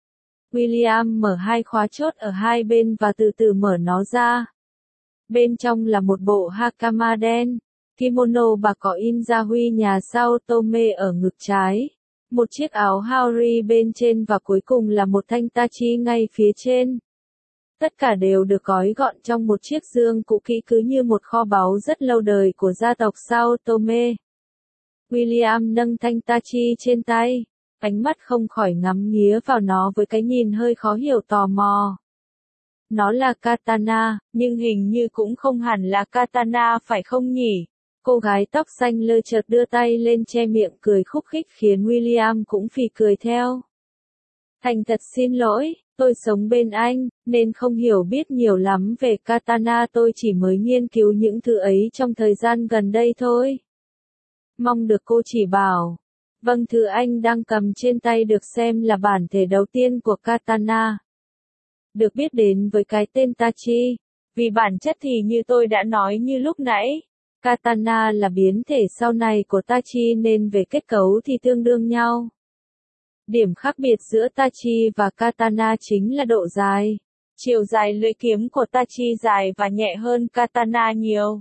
William mở hai khóa chốt ở hai bên và từ từ mở nó ra. Bên trong là một bộ hakama đen, kimono bà có in Gia Huy nhà Sao Tome ở ngực trái. Một chiếc áo Haori bên trên và cuối cùng là một thanh tachi ngay phía trên. Tất cả đều được gói gọn trong một chiếc dương cũ kỹ cứ như một kho báu rất lâu đời của gia tộc Sao Tome. William nâng thanh tachi trên tay, ánh mắt không khỏi ngắm nghía vào nó với cái nhìn hơi khó hiểu tò mò. Nó là katana, nhưng hình như cũng không hẳn là katana phải không nhỉ? Cô gái tóc xanh lơ chợt đưa tay lên che miệng cười khúc khích khiến William cũng phì cười theo. Thành thật xin lỗi, tôi sống bên anh, nên không hiểu biết nhiều lắm về katana, tôi chỉ mới nghiên cứu những thứ ấy trong thời gian gần đây thôi. Mong được cô chỉ bảo. Vâng, thứ anh đang cầm trên tay được xem là bản thể đầu tiên của katana. Được biết đến với cái tên tachi, vì bản chất thì như tôi đã nói như lúc nãy. Katana là biến thể sau này của tachi nên về kết cấu thì tương đương nhau. Điểm khác biệt giữa tachi và katana chính là độ dài. Chiều dài lưỡi kiếm của tachi dài và nhẹ hơn katana nhiều.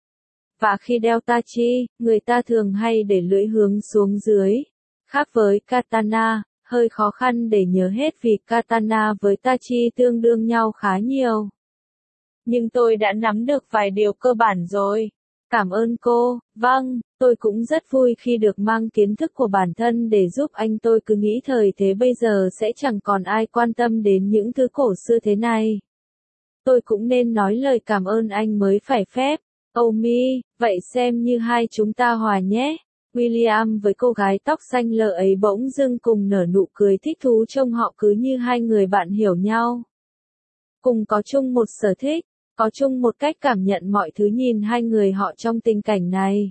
Và khi đeo tachi, người ta thường hay để lưỡi hướng xuống dưới. Khác với katana, hơi khó khăn để nhớ hết vì katana với tachi tương đương nhau khá nhiều. Nhưng tôi đã nắm được vài điều cơ bản rồi. Cảm ơn cô, vâng, tôi cũng rất vui khi được mang kiến thức của bản thân để giúp anh. Tôi cứ nghĩ thời thế bây giờ sẽ chẳng còn ai quan tâm đến những thứ cổ xưa thế này. Tôi cũng nên nói lời cảm ơn anh mới phải phép. Omi, vậy xem như hai chúng ta hòa nhé. William với cô gái tóc xanh lờ ấy bỗng dưng cùng nở nụ cười thích thú, trông họ cứ như hai người bạn hiểu nhau. Cùng có chung một sở thích. Có chung một cách cảm nhận mọi thứ. Nhìn hai người họ trong tình cảnh này.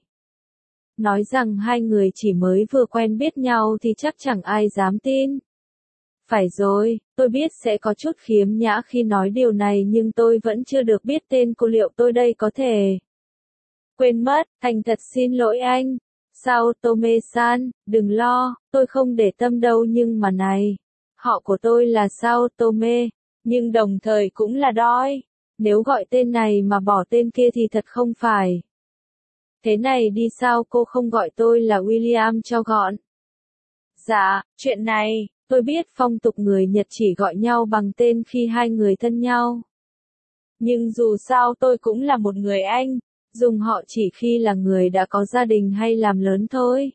Nói rằng hai người chỉ mới vừa quen biết nhau thì chắc chẳng ai dám tin. Phải rồi, tôi biết sẽ có chút khiếm nhã khi nói điều này nhưng tôi vẫn chưa được biết tên cô, liệu tôi đây có thể... Quên mất, thành thật xin lỗi anh. Sao Tome-san, đừng lo, tôi không để tâm đâu, nhưng mà này. Họ của tôi là Sao Tome, nhưng đồng thời cũng là Doi. Nếu gọi tên này mà bỏ tên kia thì thật không phải. Thế này đi, sao cô không gọi tôi là William cho gọn? Dạ, chuyện này, tôi biết phong tục người Nhật chỉ gọi nhau bằng tên khi hai người thân nhau. Nhưng dù sao tôi cũng là một người Anh, dùng họ chỉ khi là người đã có gia đình hay làm lớn thôi.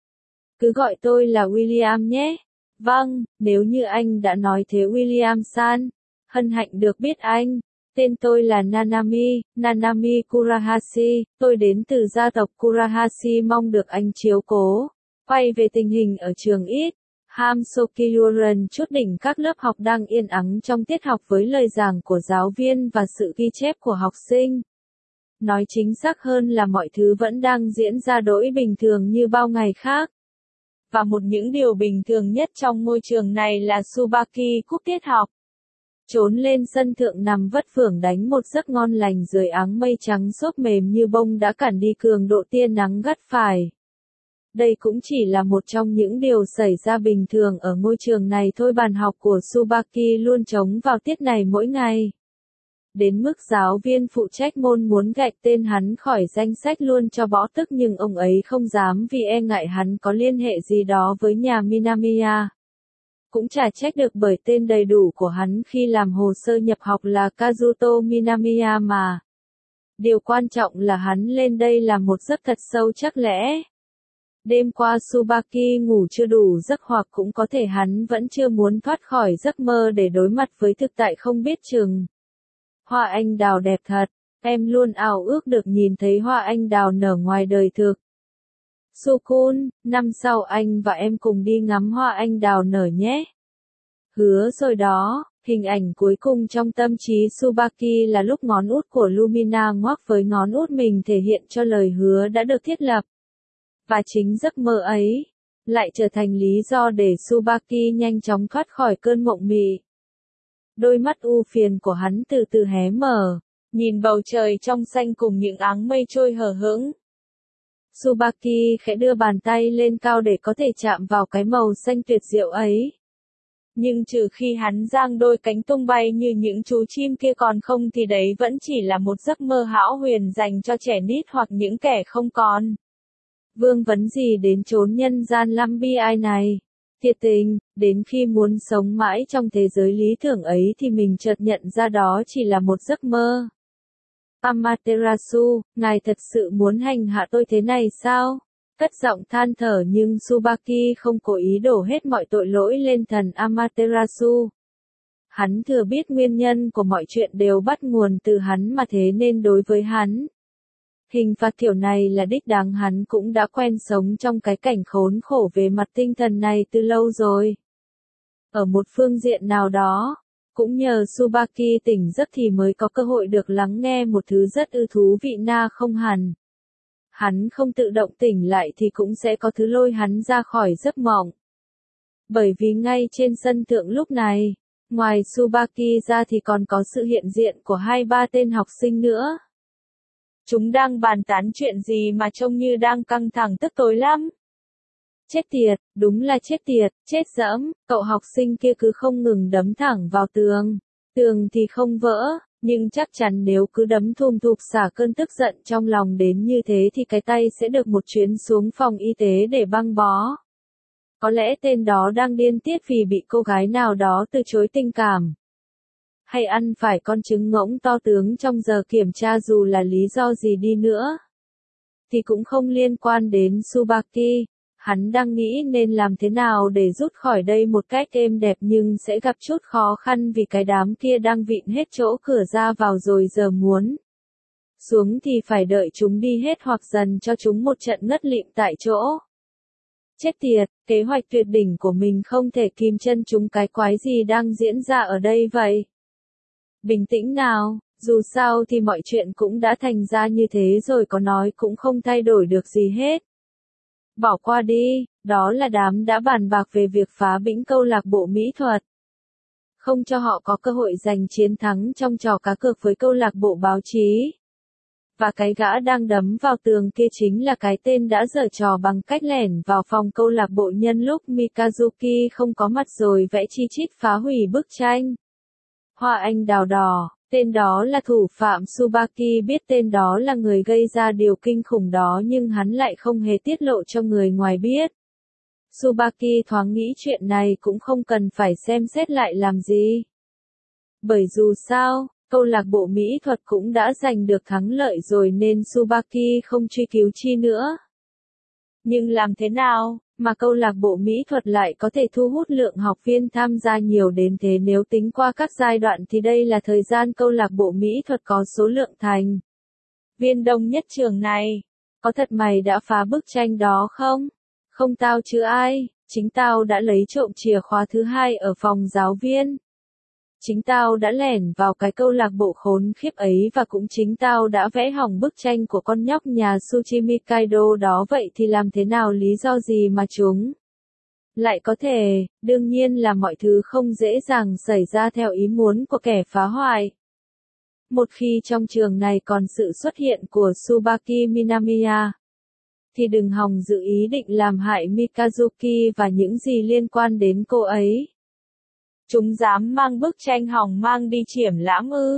Cứ gọi tôi là William nhé. Vâng, nếu như anh đã nói thế William-san, hân hạnh được biết anh. Tên tôi là Nanami, Nanami Kurahashi, tôi đến từ gia tộc Kurahashi, mong được anh chiếu cố. Quay về tình hình ở trường ít, Hamsokyuren chút đỉnh các lớp học đang yên ắng trong tiết học với lời giảng của giáo viên và sự ghi chép của học sinh. Nói chính xác hơn là mọi thứ vẫn đang diễn ra đỗi bình thường như bao ngày khác. Và một những điều bình thường nhất trong ngôi trường này là Tsubaki cúp tiết học. Trốn lên sân thượng nằm vất vưởng đánh một giấc ngon lành dưới áng mây trắng xốp mềm như bông đã cản đi cường độ tia nắng gắt phải. Đây cũng chỉ là một trong những điều xảy ra bình thường ở ngôi trường này thôi. Bàn học của Tsubaki luôn trống vào tiết này mỗi ngày. đến mức giáo viên phụ trách môn muốn gạch tên hắn khỏi danh sách luôn cho bỏ tức, nhưng ông ấy không dám vì e ngại hắn có liên hệ gì đó với nhà Minamiya. Cũng chả trách được bởi tên đầy đủ của hắn khi làm hồ sơ nhập học là Kazuto Minamiya mà. Điều quan trọng là hắn lên đây là một giấc thật sâu chắc lẽ. Đêm qua Tsubaki ngủ chưa đủ giấc, hoặc cũng có thể hắn vẫn chưa muốn thoát khỏi giấc mơ để đối mặt với thực tại không biết chừng. Hoa anh đào đẹp thật, em luôn ao ước được nhìn thấy hoa anh đào nở ngoài đời thực. Sukun, năm sau anh và em cùng đi ngắm hoa anh đào nở nhé. Hứa rồi đó. Hình ảnh cuối cùng trong tâm trí Tsubaki là lúc ngón út của Lumina ngoắc với ngón út mình, thể hiện cho lời hứa đã được thiết lập. Và chính giấc mơ ấy lại trở thành lý do để Tsubaki nhanh chóng thoát khỏi cơn mộng mị. Đôi mắt u phiền của hắn từ từ hé mở, nhìn bầu trời trong xanh cùng những áng mây trôi hờ hững. Tsubaki khẽ đưa bàn tay lên cao để có thể chạm vào cái màu xanh tuyệt diệu ấy. Nhưng trừ khi hắn giang đôi cánh tung bay như những chú chim kia, còn không thì đấy vẫn chỉ là một giấc mơ hão huyền dành cho trẻ nít hoặc những kẻ không còn vương vấn gì đến chốn nhân gian lắm bi ai này. Thiệt tình, đến khi muốn sống mãi trong thế giới lý tưởng ấy thì mình chợt nhận ra đó chỉ là một giấc mơ. Amaterasu, ngài thật sự muốn hành hạ tôi thế này sao? Cất giọng than thở, nhưng Tsubaki không cố ý đổ hết mọi tội lỗi lên thần Amaterasu. Hắn thừa biết nguyên nhân của mọi chuyện đều bắt nguồn từ hắn, mà thế nên đối với hắn, hình phạt kiểu này là đích đáng. Hắn cũng đã quen sống trong cái cảnh khốn khổ về mặt tinh thần này từ lâu rồi. Ở một phương diện nào đó, cũng nhờ Tsubaki tỉnh giấc thì mới có cơ hội được lắng nghe một thứ rất ư thú vị na không hẳn. Hắn không tự động tỉnh lại thì cũng sẽ có thứ lôi hắn ra khỏi giấc mộng. Bởi vì ngay trên sân thượng lúc này, ngoài Tsubaki ra thì còn có sự hiện diện của hai ba tên học sinh nữa. Chúng đang bàn tán chuyện gì mà trông như đang căng thẳng tức tối lắm. Chết tiệt, đúng là chết tiệt, chết dẫm, cậu học sinh kia cứ không ngừng đấm thẳng vào tường. Tường thì không vỡ, nhưng chắc chắn nếu cứ đấm thùm thụp xả cơn tức giận trong lòng đến như thế thì cái tay sẽ được một chuyến xuống phòng y tế để băng bó. Có lẽ tên đó đang điên tiết vì bị cô gái nào đó từ chối tình cảm. Hay ăn phải con trứng ngỗng to tướng trong giờ kiểm tra, dù là lý do gì đi nữa thì cũng không liên quan đến Tsubaki. Hắn đang nghĩ nên làm thế nào để rút khỏi đây một cách êm đẹp, nhưng sẽ gặp chút khó khăn vì cái đám kia đang vịn hết chỗ cửa ra vào rồi, giờ muốn xuống thì phải đợi chúng đi hết hoặc dần cho chúng một trận ngất lịm tại chỗ. Chết tiệt, kế hoạch tuyệt đỉnh của mình không thể kìm chân chúng, cái quái gì đang diễn ra ở đây vậy? Bình tĩnh nào, dù sao thì mọi chuyện cũng đã thành ra như thế rồi, có nói cũng không thay đổi được gì hết. Bỏ qua đi, đó là đám đã bàn bạc về việc phá bĩnh câu lạc bộ mỹ thuật. Không cho họ có cơ hội giành chiến thắng trong trò cá cược với câu lạc bộ báo chí. Và cái gã đang đấm vào tường kia chính là cái tên đã giở trò bằng cách lẻn vào phòng câu lạc bộ nhân lúc Mikazuki không có mặt rồi vẽ chi chít phá hủy bức tranh Hoa anh đào đỏ. Tên đó là thủ phạm. Tsubaki biết tên đó là người gây ra điều kinh khủng đó, nhưng hắn lại không hề tiết lộ cho người ngoài biết. Tsubaki thoáng nghĩ chuyện này cũng không cần phải xem xét lại làm gì. Bởi dù sao, câu lạc bộ mỹ thuật cũng đã giành được thắng lợi rồi nên Tsubaki không truy cứu chi nữa. Nhưng làm thế nào mà câu lạc bộ mỹ thuật lại có thể thu hút lượng học viên tham gia nhiều đến thế? Nếu tính qua các giai đoạn thì đây là thời gian câu lạc bộ mỹ thuật có số lượng thành viên đông nhất trường này. Có thật mày đã phá bức tranh đó không? Không tao chứ ai, chính tao đã lấy trộm chìa khóa thứ hai ở phòng giáo viên. Chính tao đã lẻn vào cái câu lạc bộ khốn khiếp ấy, và cũng chính tao đã vẽ hỏng bức tranh của con nhóc nhà Tsuchimi Kaido đó. Vậy thì làm thế nào, lý do gì mà chúng lại có thể? Đương nhiên là mọi thứ không dễ dàng xảy ra theo ý muốn của kẻ phá hoại. Một khi trong trường này còn sự xuất hiện của Tsubaki Minamiya, thì đừng hòng dự ý định làm hại Mikazuki và những gì liên quan đến cô ấy. Chúng dám mang bức tranh hỏng mang đi triển lãm ư?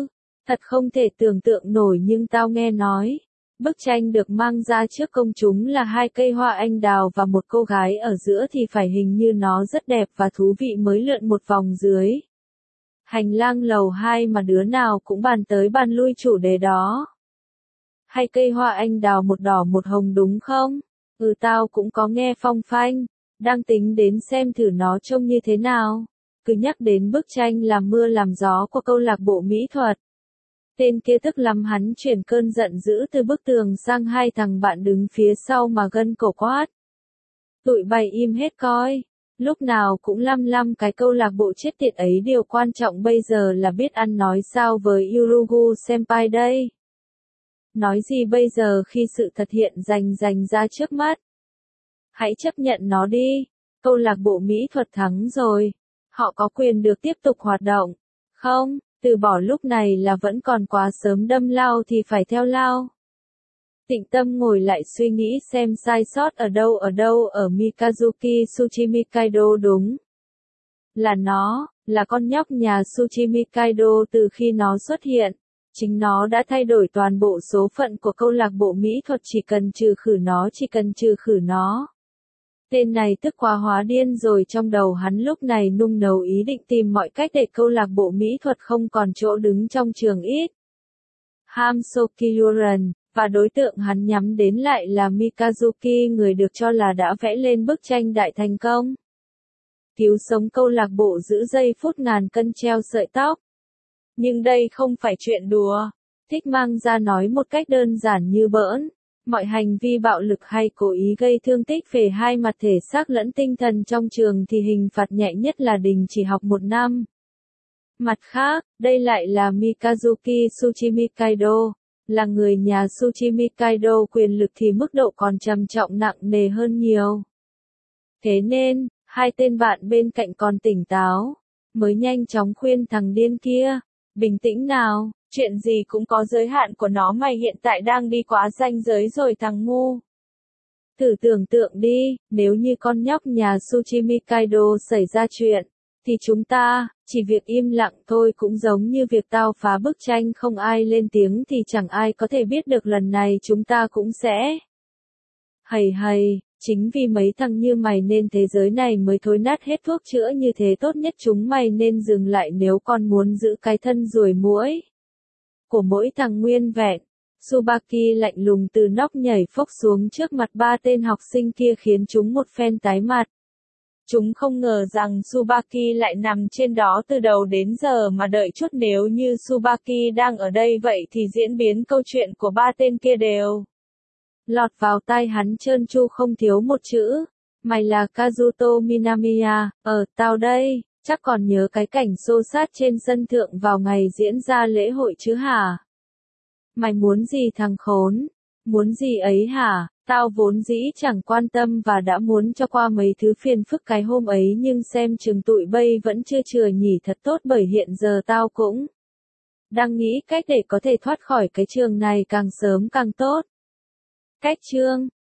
Thật không thể tưởng tượng nổi nhưng tao nghe nói. Bức tranh được mang ra trước công chúng là hai cây hoa anh đào và một cô gái ở giữa thì phải hình như nó rất đẹp và thú vị mới lượn một vòng dưới. Hành lang lầu hai mà đứa nào cũng bàn tới bàn lui chủ đề đó. Hai cây hoa anh đào một đỏ một hồng đúng không? Ừ tao cũng có nghe phong phanh, đang tính đến xem thử nó trông như thế nào. Cứ nhắc đến bức tranh làm mưa làm gió của câu lạc bộ mỹ thuật. Tên kia tức lắm hắn chuyển cơn giận dữ từ bức tường sang hai thằng bạn đứng phía sau mà gân cổ quát. Tụi bay im hết coi, lúc nào cũng lăm lăm cái câu lạc bộ chết tiệt ấy, điều quan trọng bây giờ là biết ăn nói sao với Yurugu Senpai đây. Nói gì bây giờ khi sự thật hiện rành rành ra trước mắt? Hãy chấp nhận nó đi, câu lạc bộ mỹ thuật thắng rồi, họ có quyền được tiếp tục hoạt động. Không, từ bỏ lúc này là vẫn còn quá sớm, đâm lao thì phải theo lao. Tịnh Tâm ngồi lại suy nghĩ xem sai sót ở đâu ở đâu ở Mikazuki Tsuchimi Kaido, đúng là nó, là con nhóc nhà Tsuchimi Kaido. Từ khi nó xuất hiện, chính nó đã thay đổi toàn bộ số phận của câu lạc bộ mỹ thuật. Chỉ cần trừ khử nó, chỉ cần trừ khử nó. Tên này tức quá hóa điên rồi, trong đầu hắn lúc này nung nấu ý định tìm mọi cách để câu lạc bộ mỹ thuật không còn chỗ đứng trong trường ít. Hamso Kyuren, và đối tượng hắn nhắm đến lại là Mikazuki, người được cho là đã vẽ lên bức tranh đại thành công. Cứu sống câu lạc bộ giữ giây phút ngàn cân treo sợi tóc. Nhưng đây không phải chuyện đùa. Thích mang ra nói một cách đơn giản như bỡn. Mọi hành vi bạo lực hay cố ý gây thương tích về hai mặt thể xác lẫn tinh thần trong trường thì hình phạt nhẹ nhất là đình chỉ học một năm. Mặt khác, đây lại là Mikazuki Tsuchimi Kaido, là người nhà Tsuchimi Kaido, quyền lực thì mức độ còn trầm trọng nặng nề hơn nhiều. Thế nên, hai tên bạn bên cạnh còn tỉnh táo, mới nhanh chóng khuyên thằng điên kia, bình tĩnh nào, chuyện gì cũng có giới hạn của nó, mày hiện tại đang đi quá ranh giới rồi thằng ngu. Thử tưởng tượng đi, nếu như con nhóc nhà Tsuchimi Kaido xảy ra chuyện, thì chúng ta, chỉ việc im lặng thôi cũng giống như việc tao phá bức tranh, không ai lên tiếng thì chẳng ai có thể biết được lần này chúng ta cũng sẽ. Hầy hầy, chính vì mấy thằng như mày nên thế giới này mới thối nát hết thuốc chữa như thế, tốt nhất chúng mày nên dừng lại nếu con muốn giữ cái thân ruồi muỗi của mỗi thằng nguyên vẹn. Tsubaki lạnh lùng từ nóc nhảy phốc xuống trước mặt ba tên học sinh kia khiến chúng một phen tái mặt. Chúng không ngờ rằng Tsubaki lại nằm trên đó từ đầu đến giờ mà đợi chút, nếu như Tsubaki đang ở đây vậy thì diễn biến câu chuyện của ba tên kia đều lọt vào tai hắn trơn tru không thiếu một chữ. Mày là Kazuto Minamiya, ờ, tao đây, chắc còn nhớ cái cảnh xô xát trên sân thượng vào ngày diễn ra lễ hội chứ hả? Mày muốn gì thằng khốn? Muốn gì ấy hả? Tao vốn dĩ chẳng quan tâm và đã muốn cho qua mấy thứ phiền phức cái hôm ấy, nhưng xem chừng tụi bay vẫn chưa chừa nhỉ, thật tốt, bởi hiện giờ tao cũng đang nghĩ cách để có thể thoát khỏi cái trường này càng sớm càng tốt. Cách chương